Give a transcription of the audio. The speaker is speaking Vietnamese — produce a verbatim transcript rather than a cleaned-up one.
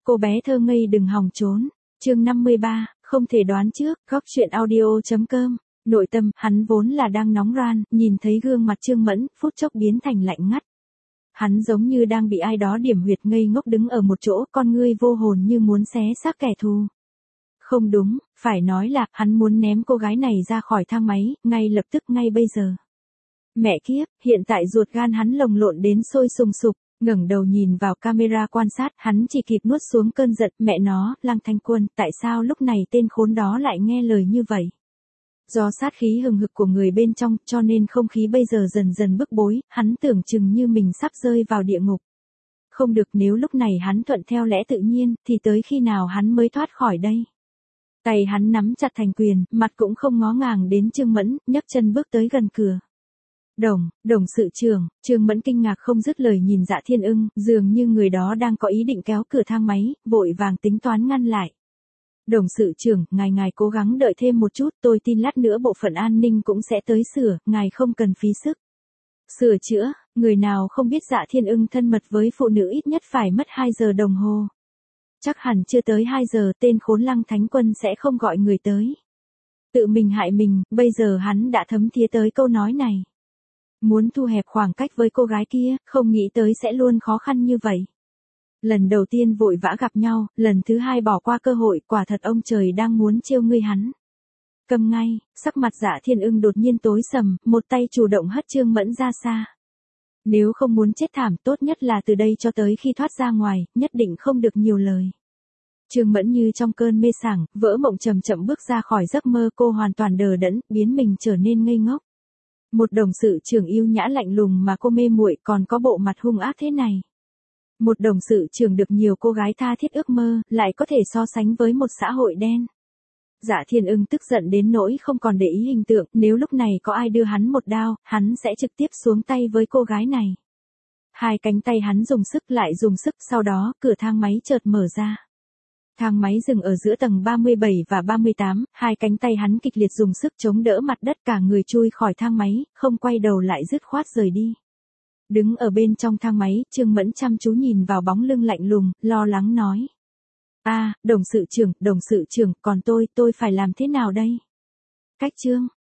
cô bé thơ ngây đừng hòng trốn. Chương năm mươi ba, không thể đoán trước, góc truyện audio.com. Nội tâm, hắn vốn là đang nóng ran, nhìn thấy gương mặt Trương Mẫn, phút chốc biến thành lạnh ngắt. Hắn giống như đang bị ai đó điểm huyệt ngây ngốc đứng ở một chỗ, con ngươi vô hồn như muốn xé xác kẻ thù. Không đúng, phải nói là, hắn muốn ném cô gái này ra khỏi thang máy, ngay lập tức ngay bây giờ. Mẹ kiếp, hiện tại ruột gan hắn lồng lộn đến sôi sùng sục, ngẩng đầu nhìn vào camera quan sát, hắn chỉ kịp nuốt xuống cơn giận, mẹ nó, Lăng Thanh Quân, tại sao lúc này tên khốn đó lại nghe lời như vậy? Do sát khí hừng hực của người bên trong, cho nên không khí bây giờ dần dần bức bối, hắn tưởng chừng như mình sắp rơi vào địa ngục. Không được, nếu lúc này hắn thuận theo lẽ tự nhiên, thì tới khi nào hắn mới thoát khỏi đây? Tay hắn nắm chặt thành quyền, mặt cũng không ngó ngàng đến Trương Mẫn, nhấc chân bước tới gần cửa. Đồng, đồng sự trưởng, Trương Mẫn kinh ngạc không dứt lời nhìn Dạ Thiên Ưng, dường như người đó đang có ý định kéo cửa thang máy, vội vàng tính toán ngăn lại. Đồng sự trưởng, ngài ngài cố gắng đợi thêm một chút, tôi tin lát nữa bộ phận an ninh cũng sẽ tới sửa, ngài không cần phí sức. Sửa chữa, người nào không biết Dạ Thiên Ưng thân mật với phụ nữ ít nhất phải mất hai giờ đồng hồ. Chắc hẳn chưa tới hai giờ tên khốn Lăng Thánh Quân sẽ không gọi người tới. Tự mình hại mình, bây giờ hắn đã thấm thía tới câu nói này. Muốn thu hẹp khoảng cách với cô gái kia, không nghĩ tới sẽ luôn khó khăn như vậy. Lần đầu tiên vội vã gặp nhau, lần thứ hai bỏ qua cơ hội, quả thật ông trời đang muốn trêu ngươi hắn. Cầm ngay, sắc mặt Dạ Thiên Ưng đột nhiên tối sầm, một tay chủ động hất Trương Mẫn ra xa. Nếu không muốn chết thảm, tốt nhất là từ đây cho tới khi thoát ra ngoài, nhất định không được nhiều lời. Trương Mẫn như trong cơn mê sảng, vỡ mộng chậm chậm bước ra khỏi giấc mơ, cô hoàn toàn đờ đẫn, biến mình trở nên ngây ngốc. Một đồng sự trưởng yêu nhã lạnh lùng mà cô mê muội, còn có bộ mặt hung ác thế này. Một đồng sự trưởng được nhiều cô gái tha thiết ước mơ, lại có thể so sánh với một xã hội đen. Dạ Thiên Ưng tức giận đến nỗi không còn để ý hình tượng, nếu lúc này có ai đưa hắn một đao, hắn sẽ trực tiếp xuống tay với cô gái này. Hai cánh tay hắn dùng sức lại dùng sức, sau đó, cửa thang máy chợt mở ra. Thang máy dừng ở giữa tầng ba mươi bảy và ba mươi tám, hai cánh tay hắn kịch liệt dùng sức chống đỡ mặt đất, cả người chui khỏi thang máy, không quay đầu lại dứt khoát rời đi. Đứng ở bên trong thang máy, Trương Mẫn chăm chú nhìn vào bóng lưng lạnh lùng, lo lắng nói. A, à, đồng sự trưởng, đồng sự trưởng, còn tôi, tôi phải làm thế nào đây? Cách Trương,